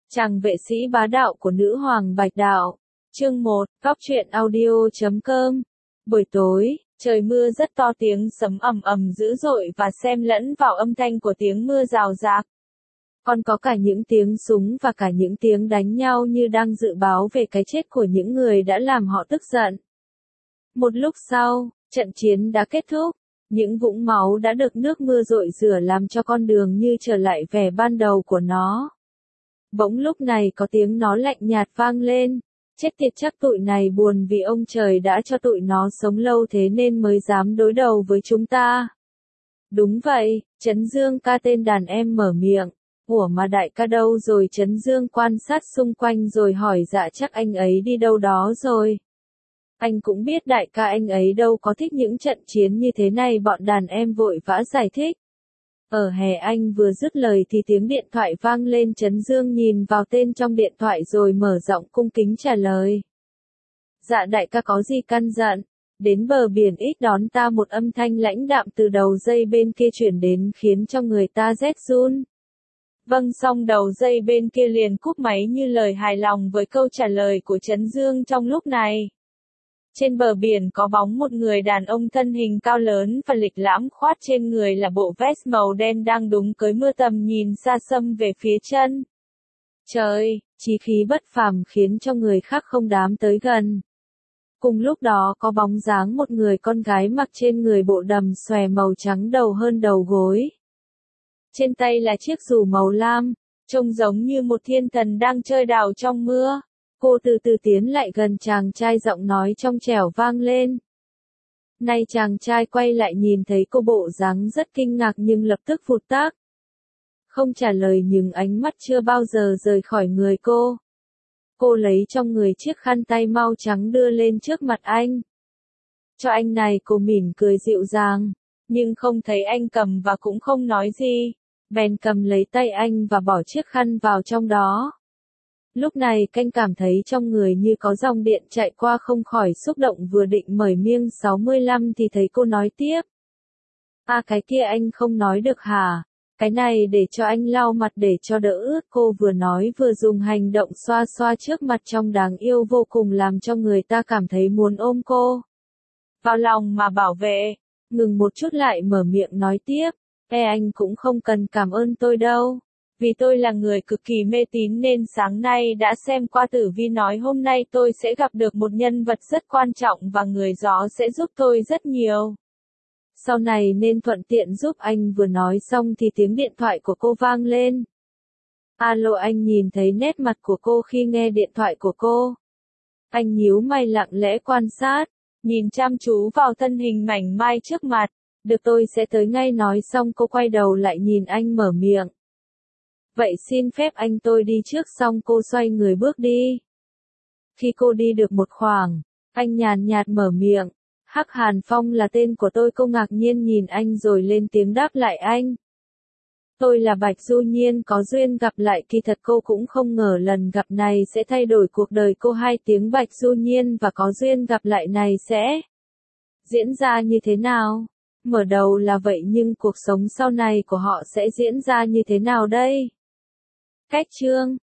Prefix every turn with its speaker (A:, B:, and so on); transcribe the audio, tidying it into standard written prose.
A: Chàng vệ sĩ bá đạo của nữ hoàng Bạch Đạo. Chương 1, Góc truyện audio.com. Buổi tối, trời mưa rất to, tiếng sấm ầm ầm dữ dội và xen lẫn vào âm thanh của tiếng mưa rào rạc. Còn có cả những tiếng súng và cả những tiếng đánh nhau như đang dự báo về cái chết của những người đã làm họ tức giận. Một lúc sau, trận chiến đã kết thúc. Những vũng máu đã được nước mưa rội rửa làm cho con đường như trở lại vẻ ban đầu của nó. Bỗng lúc này có tiếng nó lạnh nhạt vang lên. Chết tiệt, chắc tụi này buồn vì ông trời đã cho tụi nó sống lâu thế nên mới dám đối đầu với chúng ta. Đúng vậy, Trấn Dương ca tên đàn em mở miệng. Ủa mà đại ca đâu rồi? Trấn Dương quan sát xung quanh rồi hỏi. Dạ chắc anh ấy đi đâu đó rồi. Anh cũng biết đại ca anh ấy đâu có thích những trận chiến như thế này. Bọn đàn em vội vã giải thích. Ở hè, anh vừa dứt lời thì tiếng điện thoại vang lên. Trấn Dương nhìn vào tên trong điện thoại rồi mở giọng cung kính trả lời. Dạ đại ca, có gì căn dặn? Đến bờ biển ít đón ta. Một âm thanh lãnh đạm từ đầu dây bên kia chuyển đến khiến cho người ta rét run. Vâng, xong đầu dây bên kia liền cúp máy như lời hài lòng với câu trả lời của Trấn Dương. Trong lúc này, trên bờ biển có bóng một người đàn ông thân hình cao lớn và lịch lãm, khoác trên người là bộ vest màu đen đang đúng cởi mưa, tầm nhìn xa xăm về phía chân trời, chí khí bất phàm khiến cho người khác không dám tới gần. Cùng lúc đó có bóng dáng một người con gái mặc trên người bộ đầm xòe màu trắng đầu hơn đầu gối. Trên tay là chiếc dù màu lam, trông giống như một thiên thần đang chơi đào trong mưa. Cô từ từ tiến lại gần chàng trai, giọng nói trong trẻo vang lên. Nay chàng trai quay lại nhìn thấy cô, bộ dáng rất kinh ngạc nhưng lập tức vụt tắt. Không trả lời nhưng ánh mắt chưa bao giờ rời khỏi người cô. Cô lấy trong người chiếc khăn tay mau trắng đưa lên trước mặt anh. Cho anh này, cô mỉm cười dịu dàng, nhưng không thấy anh cầm và cũng không nói gì. Bèn cầm lấy tay anh và bỏ chiếc khăn vào trong đó. Lúc này Canh cảm thấy trong người như có dòng điện chạy qua, không khỏi xúc động, vừa định mở miệng 65 thì thấy cô nói tiếp. À, cái kia anh không nói được hả? Cái này để cho anh lau mặt để cho đỡ ướt. Cô vừa nói vừa dùng hành động xoa xoa trước mặt trông đáng yêu vô cùng, làm cho người ta cảm thấy muốn ôm cô vào lòng mà bảo vệ. Ngừng một chút lại mở miệng nói tiếp. Anh cũng không cần cảm ơn tôi đâu. Vì tôi là người cực kỳ mê tín nên sáng nay đã xem qua tử vi nói hôm nay tôi sẽ gặp được một nhân vật rất quan trọng và người đó sẽ giúp tôi rất nhiều. Sau này nên thuận tiện giúp anh. Vừa nói xong thì tiếng điện thoại của cô vang lên. Alo, anh nhìn thấy nét mặt của cô khi nghe điện thoại của cô. Anh nhíu mày lặng lẽ quan sát, nhìn chăm chú vào thân hình mảnh mai trước mặt. Được, tôi sẽ tới ngay. Nói xong cô quay đầu lại nhìn anh mở miệng. Vậy xin phép anh tôi đi trước. Xong cô xoay người bước đi. Khi cô đi được một khoảng, anh nhàn nhạt mở miệng. Hắc Hàn Phong là tên của tôi. Cô ngạc nhiên nhìn anh rồi lên tiếng đáp lại anh. Tôi là Bạch Du Nhiên. Có duyên gặp lại. Kỳ thật cô cũng không ngờ lần gặp này sẽ thay đổi cuộc đời cô. Hai tiếng Bạch Du Nhiên và có duyên gặp lại này sẽ diễn ra như thế nào? Mở đầu là vậy nhưng cuộc sống sau này của họ sẽ diễn ra như thế nào đây? Cách chương